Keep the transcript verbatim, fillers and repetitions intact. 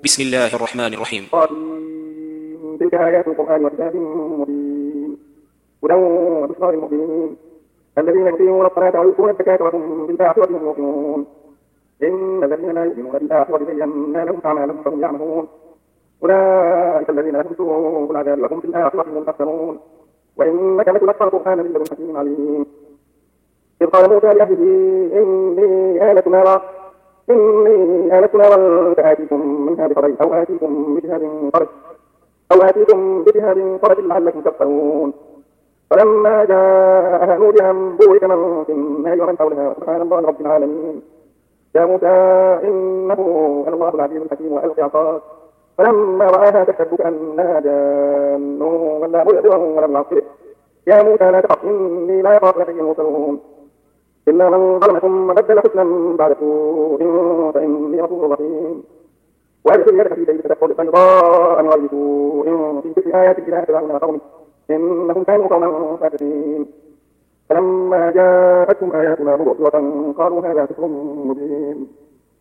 بسم الله الرحمن الرحيم. قاسم تلك آيات القرآن وكتاب مبين هدى وبشرى للمؤمنين الذين يقيمون الصلاة ويؤتون الزكاة وهم بالآخرة هم يوقنون إن الذين لا يؤمنون بالآخرة زينا لهم أعمالهم فهم يعملون أولئك الذين لهم سوء العذاب وهم في الآخرة هم الأخسرون وإنك لتلقى القرآن من لدن حكيم عليم إذ قال موسى لأهله إني آنست نارا إني آنست نارا فآتيكم منها بخبر أو آتيكم بشهاب قرش أو آتيكم بشهاب قرش لعلكم تفقهون فلما جاءها نودي أن بورك من في النار ومن حولها سبحان الله رب العالمين يا موسى إنه أنا الله العزيز الحكيم وألقي عصاك فلما رآها تشهد كأنها جان ولا مدبرا ولم يعقله يا موسى لا تخف إني لا يخاف لدي المرسلون إلا من ظلم ثم بدل حسنا بعد سوء فإني غفور رحيم وأدخل يدك في جيبك تدخل بيضاء من غير سوء في تلك آيات الله تبعنا قومه إنهم كانوا قوما فاسقين فلما جاءتهم آياتنا مبصرة قالوا هذا سحر مبين